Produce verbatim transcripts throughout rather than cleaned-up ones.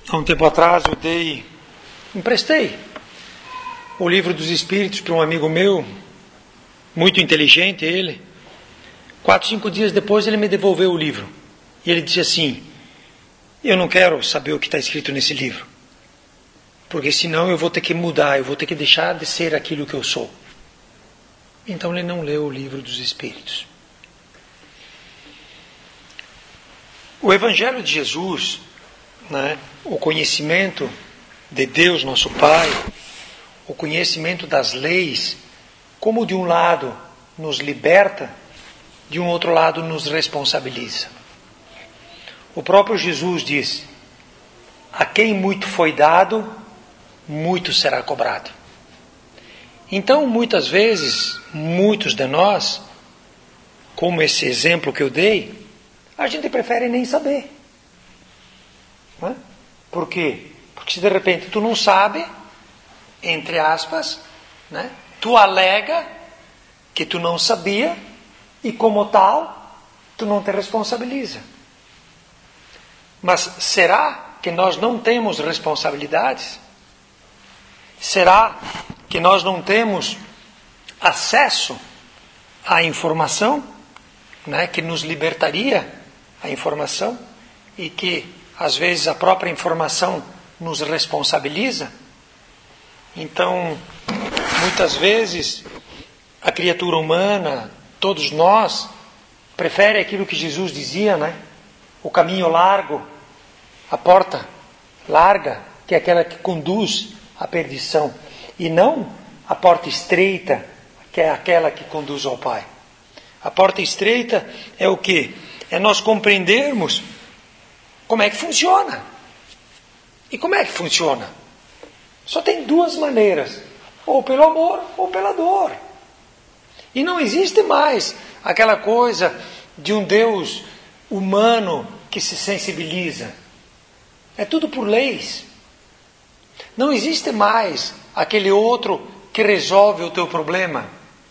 Há um tempo atrás eu dei, emprestei o Livro dos Espíritos para um amigo meu, muito inteligente ele. Quatro, cinco dias depois ele me devolveu o livro. E ele disse assim: eu não quero saber o que está escrito nesse livro, porque senão eu vou ter que mudar, eu vou ter que deixar de ser aquilo que eu sou. Então ele não leu o Livro dos Espíritos. O Evangelho de Jesus, né, o conhecimento de Deus, nosso Pai, o conhecimento das leis, como de um lado nos liberta, de um outro lado nos responsabiliza. O próprio Jesus diz: a quem muito foi dado, muito será cobrado. Então, muitas vezes, muitos de nós, como esse exemplo que eu dei, a gente prefere nem saber. Não é? Por quê? Porque se de repente tu não sabe, entre aspas, né, tu alega que tu não sabia e como tal, tu não te responsabiliza. Mas será que nós não temos responsabilidades? Será que nós não temos acesso à informação, né, que nos libertaria a informação e que às vezes a própria informação nos responsabiliza? Então, muitas vezes a criatura humana, todos nós, prefere aquilo que Jesus dizia, né? O caminho largo, a porta larga, que é aquela que conduz à perdição, e não a porta estreita, que é aquela que conduz ao Pai. A porta estreita é o quê? É nós compreendermos como é que funciona. E como é que funciona? Só tem duas maneiras, ou pelo amor ou pela dor. E não existe mais aquela coisa de um Deus humano que se sensibiliza. É tudo por leis. Não existe mais aquele outro que resolve o teu problema.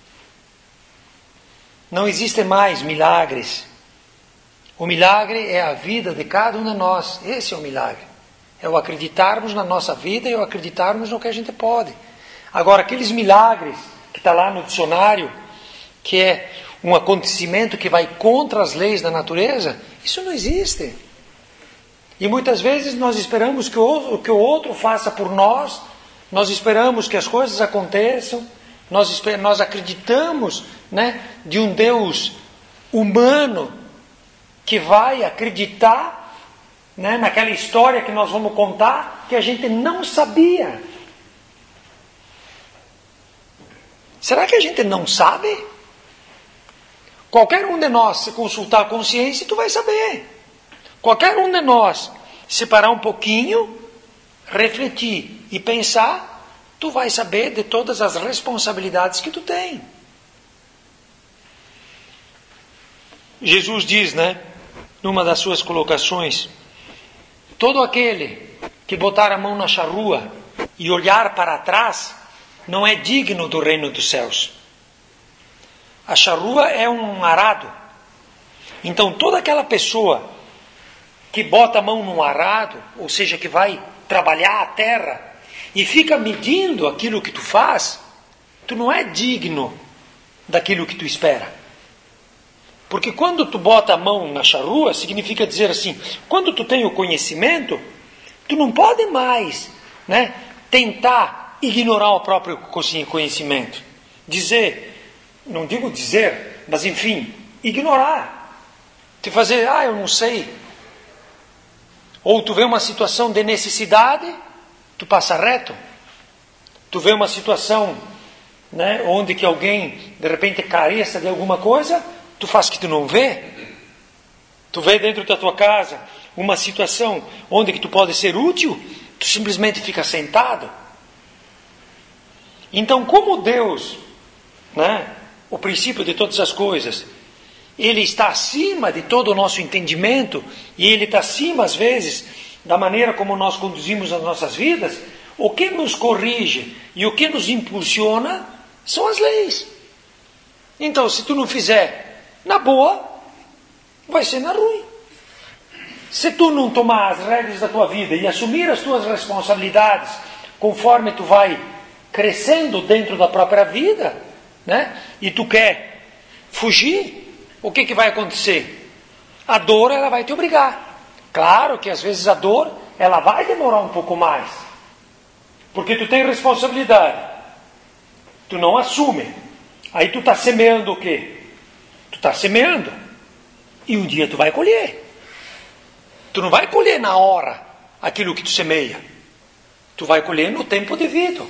Não existe mais milagres. O milagre é a vida de cada um de nós. Esse é o milagre. É o acreditarmos na nossa vida e o acreditarmos no que a gente pode. Agora, aqueles milagres que está lá no dicionário, que é um acontecimento que vai contra as leis da natureza, isso não existe. E muitas vezes nós esperamos que o, que o outro faça por nós, nós esperamos que as coisas aconteçam, nós, nós acreditamos, né, de um Deus humano que vai acreditar, né, naquela história que nós vamos contar, que a gente não sabia. Será que a gente não sabe? Qualquer um de nós, se consultar a consciência, tu vai saber. Qualquer um de nós, se parar um pouquinho, refletir e pensar, tu vai saber de todas as responsabilidades que tu tem. Jesus diz, né, numa das suas colocações: todo aquele que botar a mão na charrua e olhar para trás não é digno do reino dos céus. A charrua é um arado. Então toda aquela pessoa que bota a mão num arado, ou seja, que vai trabalhar a terra e fica medindo aquilo que tu faz, tu não é digno daquilo que tu espera. Porque quando tu bota a mão na charrua, significa dizer assim, quando tu tem o conhecimento, tu não pode mais, né, tentar ignorar o próprio conhecimento. Dizer, não digo dizer, mas enfim, ignorar. Te fazer, ah, eu não sei. Ou tu vê uma situação de necessidade, tu passa reto. Tu vê uma situação, né, onde que alguém, de repente, careça de alguma coisa, tu faz que tu não vê. Tu vê dentro da tua casa uma situação onde que tu pode ser útil, tu simplesmente fica sentado. Então, como Deus, né, o princípio de todas as coisas, Ele está acima de todo o nosso entendimento, e Ele está acima, às vezes, da maneira como nós conduzimos as nossas vidas, o que nos corrige e o que nos impulsiona são as leis. Então, se tu não fizer na boa, vai ser na ruim. Se tu não tomar as rédeas da tua vida e assumir as tuas responsabilidades conforme tu vai crescendo dentro da própria vida, né? E tu quer fugir, o que, que vai acontecer? A dor, ela vai te obrigar. Claro que às vezes a dor, ela vai demorar um pouco mais. Porque tu tem responsabilidade. Tu não assume. Aí tu está semeando o quê? Tu está semeando. E um dia tu vai colher. Tu não vai colher na hora aquilo que tu semeia. Tu vai colher no tempo devido.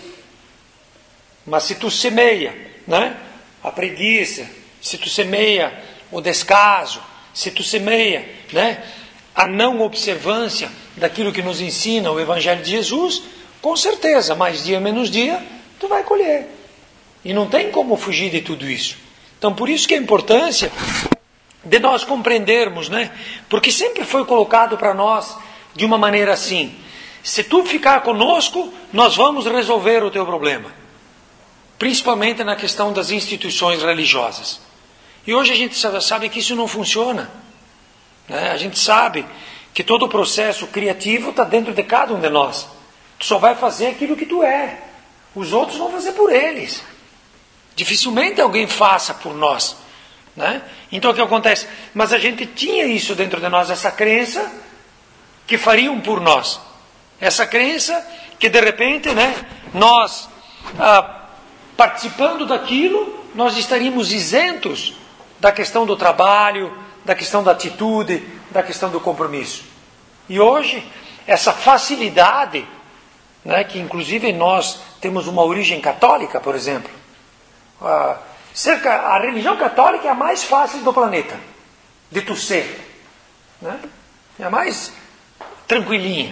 Mas se tu semeia, né, a preguiça, se tu semeia o descaso, se tu semeia, né, a não observância daquilo que nos ensina o Evangelho de Jesus, com certeza, mais dia menos dia, tu vai colher. E não tem como fugir de tudo isso. Então, por isso que a importância de nós compreendermos, né? Porque sempre foi colocado para nós de uma maneira assim: se tu ficar conosco, nós vamos resolver o teu problema. Principalmente na questão das instituições religiosas. E hoje a gente sabe que isso não funciona. Né? A gente sabe que todo o processo criativo está dentro de cada um de nós. Tu só vai fazer aquilo que tu é. Os outros vão fazer por eles. Dificilmente alguém faça por nós. Né? Então o que acontece? Mas a gente tinha isso dentro de nós, essa crença que fariam por nós. Essa crença que de repente, né, nós, ah, participando daquilo, nós estaríamos isentos da questão do trabalho, da questão da atitude, da questão do compromisso. E hoje, essa facilidade, né, que inclusive nós temos uma origem católica, por exemplo. A, cerca, a religião católica é a mais fácil do planeta, de tu ser. Né? É a mais tranquilinha.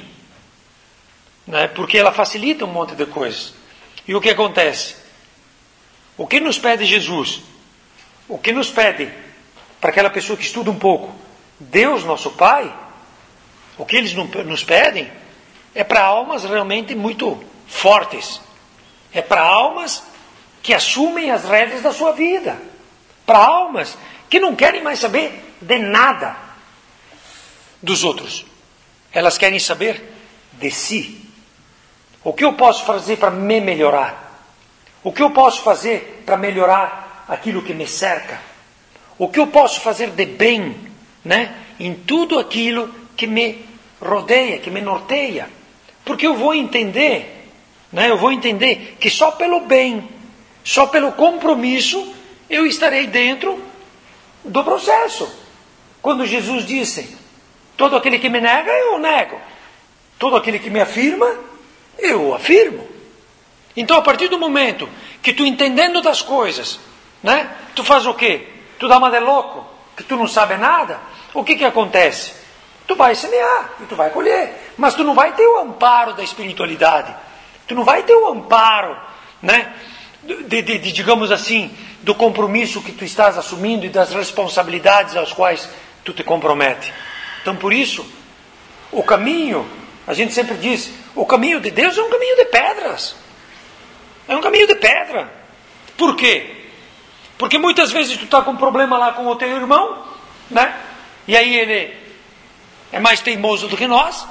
Né? Porque ela facilita um monte de coisas. E o que acontece? O que nos pede Jesus? O que nos pede para aquela pessoa que estuda um pouco? Deus, nosso Pai, o que eles nos pedem é para almas realmente muito fortes. É para almas que assumem as rédeas da sua vida. Para almas que não querem mais saber de nada dos outros. Elas querem saber de si. O que eu posso fazer para me melhorar? O que eu posso fazer para melhorar aquilo que me cerca? O que eu posso fazer de bem, né, em tudo aquilo que me rodeia, que me norteia? Porque eu vou entender, né, eu vou entender que só pelo bem, só pelo compromisso, eu estarei dentro do processo. Quando Jesus disse, todo aquele que me nega, eu o nego. Todo aquele que me afirma, eu o afirmo. Então, a partir do momento que tu entendendo das coisas, né, tu faz o quê? Tu dá uma de louco, que tu não sabe nada, o que que acontece? Tu vai semear e tu vai colher, mas tu não vai ter o amparo da espiritualidade, tu não vai ter o amparo, né, de, de, de, digamos assim, do compromisso que tu estás assumindo e das responsabilidades às quais tu te compromete. Então, por isso, o caminho, a gente sempre diz, o caminho de Deus é um caminho de pedras. É um caminho de pedra. Por quê? Porque muitas vezes tu está com um problema lá com o teu irmão, né? E aí ele é mais teimoso do que nós.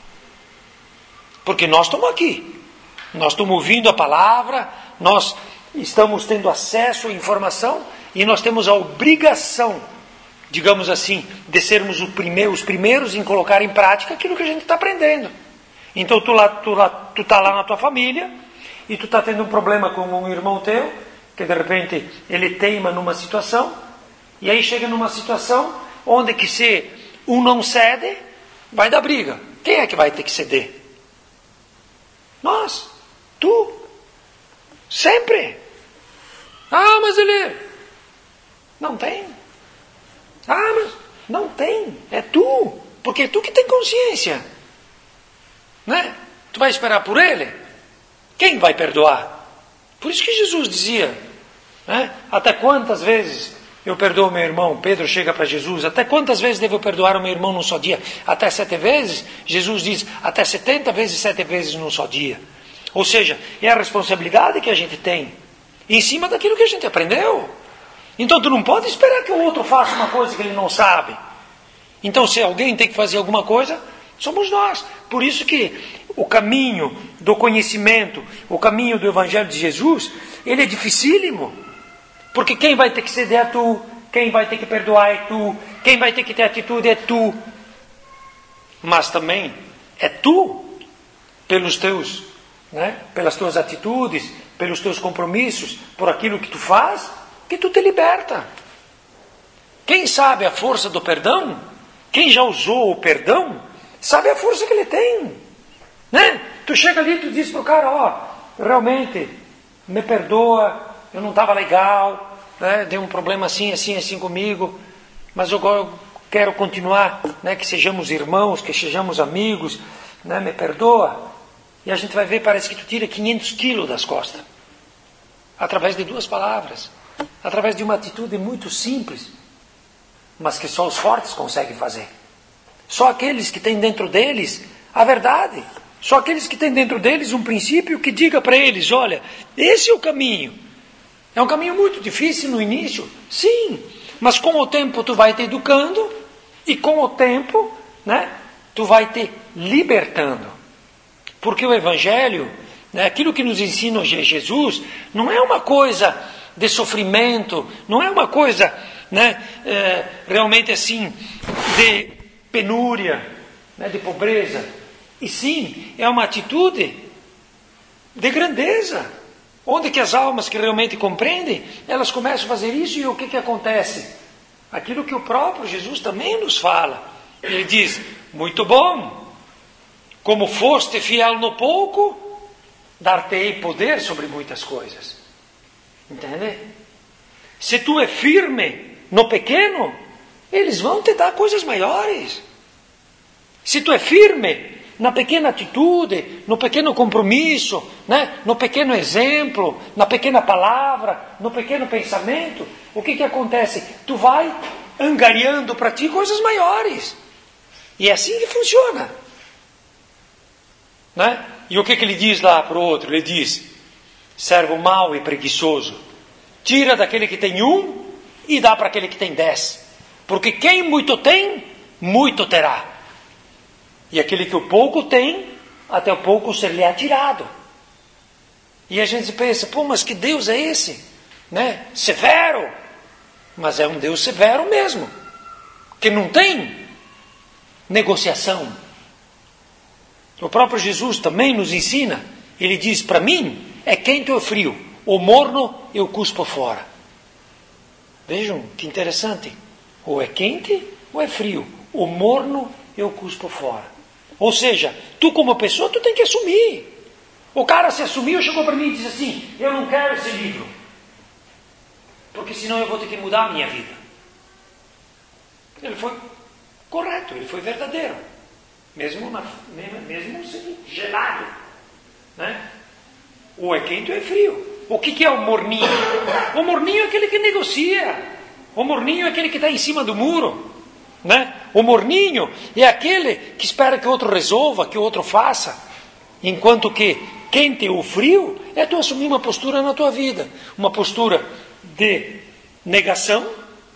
Porque nós estamos aqui. Nós estamos ouvindo a palavra, nós estamos tendo acesso à informação e nós temos a obrigação, digamos assim, de sermos os primeiros, os primeiros em colocar em prática aquilo que a gente está aprendendo. Então tu lá, tu lá, tu tá lá na tua família e tu está tendo um problema com um irmão teu, que de repente ele teima numa situação, e aí chega numa situação onde que se um não cede, vai dar briga. Quem é que vai ter que ceder? Nós. Tu. Sempre. Ah, mas ele... Não tem. Ah, mas... Não tem. É tu. Porque é tu que tem consciência. Né? Tu vai esperar por ele? Quem vai perdoar? Por isso que Jesus dizia, né? Até quantas vezes eu perdoo meu irmão? Pedro chega para Jesus, até quantas vezes devo perdoar o meu irmão num só dia? Até sete vezes? Jesus diz, até setenta vezes, sete vezes num só dia. Ou seja, é a responsabilidade que a gente tem, em cima daquilo que a gente aprendeu. Então tu não pode esperar que o outro faça uma coisa que ele não sabe. Então, se alguém tem que fazer alguma coisa, somos nós. Por isso que o caminho do conhecimento, o caminho do Evangelho de Jesus, ele é dificílimo. Porque quem vai ter que ceder é tu, quem vai ter que perdoar é tu, quem vai ter que ter atitude é tu. Mas também é tu, pelos teus, né, pelas tuas atitudes, pelos teus compromissos, por aquilo que tu faz, que tu te liberta. Quem sabe a força do perdão, quem já usou o perdão, sabe a força que ele tem. Né? Tu chega ali e tu diz para o cara, ó, realmente, me perdoa, eu não estava legal, né? Deu um problema assim, assim, assim comigo, mas eu quero continuar, né? Que sejamos irmãos, que sejamos amigos, né? Me perdoa. E a gente vai ver, parece que tu tira quinhentos quilos das costas, através de duas palavras, através de uma atitude muito simples, mas que só os fortes conseguem fazer. Só aqueles que têm dentro deles a verdade, só aqueles que têm dentro deles um princípio que diga para eles, olha, esse é o caminho. É um caminho muito difícil no início, sim, mas com o tempo tu vai te educando e com o tempo, né, tu vai te libertando. Porque o Evangelho, né, aquilo que nos ensina Jesus, não é uma coisa de sofrimento, não é uma coisa, né, é, realmente assim, de penúria, né, de pobreza. E sim, é uma atitude de grandeza. Onde que as almas que realmente compreendem, elas começam a fazer isso e o que que acontece? Aquilo que o próprio Jesus também nos fala. Ele diz, muito bom, como foste fiel no pouco, dar-te-ei poder sobre muitas coisas. Entende? Se tu é firme no pequeno, eles vão te dar coisas maiores. Se tu é firme na pequena atitude, no pequeno compromisso, né? No pequeno exemplo, na pequena palavra, no pequeno pensamento, o que que acontece? Tu vai angariando para ti coisas maiores. E é assim que funciona. Né? E o que que ele diz lá para o outro? Ele diz, servo mau e preguiçoso, tira daquele que tem um e dá para aquele que tem dez. Porque quem muito tem, muito terá. E aquele que o pouco tem, até o pouco ser-lhe atirado. E a gente pensa, pô, mas que Deus é esse? Né? Severo. Mas é um Deus severo mesmo. Que não tem negociação. O próprio Jesus também nos ensina. Ele diz, para mim, é quente ou frio. O morno eu cuspo fora. Vejam, que interessante. Ou é quente ou é frio. O morno eu cuspo fora. Ou seja, tu como pessoa, tu tem que assumir. O cara se assumiu, chegou para mim e disse assim, eu não quero esse livro, porque senão eu vou ter que mudar a minha vida. Ele foi correto, ele foi verdadeiro. Mesmo, na, mesmo sendo gelado. Né? Ou é quente ou é frio. O que, que é o morninho? O morninho é aquele que negocia. O morninho é aquele que está em cima do muro. Né? O morninho é aquele que espera que o outro resolva, que o outro faça. Enquanto que quente ou frio é tu assumir uma postura na tua vida. Uma postura de negação,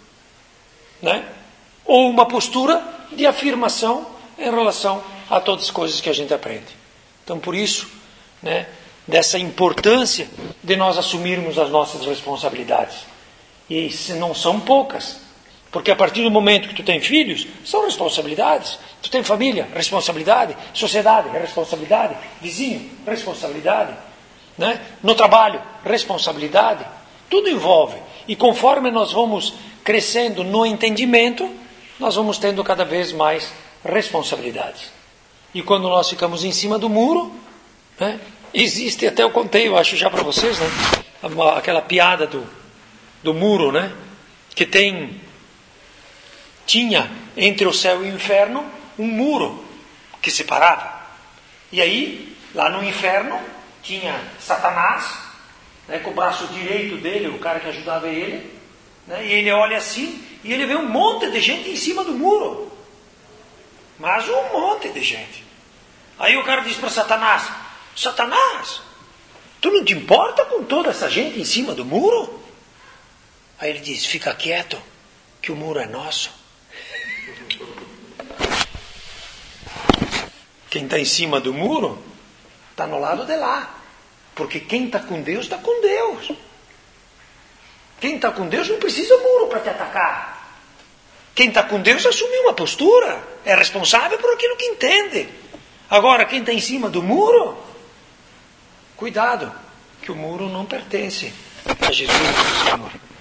né? Ou uma postura de afirmação em relação a todas as coisas que a gente aprende. Então, por isso, né, dessa importância de nós assumirmos as nossas responsabilidades. E se não são poucas. Porque a partir do momento que tu tem filhos, são responsabilidades. Tu tem família, responsabilidade. Sociedade, responsabilidade. Vizinho, responsabilidade. Né? No trabalho, responsabilidade. Tudo envolve. E conforme nós vamos crescendo no entendimento, nós vamos tendo cada vez mais responsabilidades. E quando nós ficamos em cima do muro, né, existe, até eu contei, eu acho já para vocês, né, aquela piada do, do muro, né, que tem... tinha entre o céu e o inferno um muro que separava. E aí, lá no inferno, tinha Satanás, né, com o braço direito dele, o cara que ajudava ele, né, e ele olha assim, e ele vê um monte de gente em cima do muro. Mas um monte de gente. Aí o cara diz para Satanás, Satanás, tu não te importa com toda essa gente em cima do muro? Aí ele diz, fica quieto, que o muro é nosso. Quem está em cima do muro está no lado de lá. Porque quem está com Deus, está com Deus. Quem está com Deus não precisa muro para te atacar. Quem está com Deus assume uma postura. É responsável por aquilo que entende. Agora, quem está em cima do muro, cuidado, que o muro não pertence a Jesus, Senhor.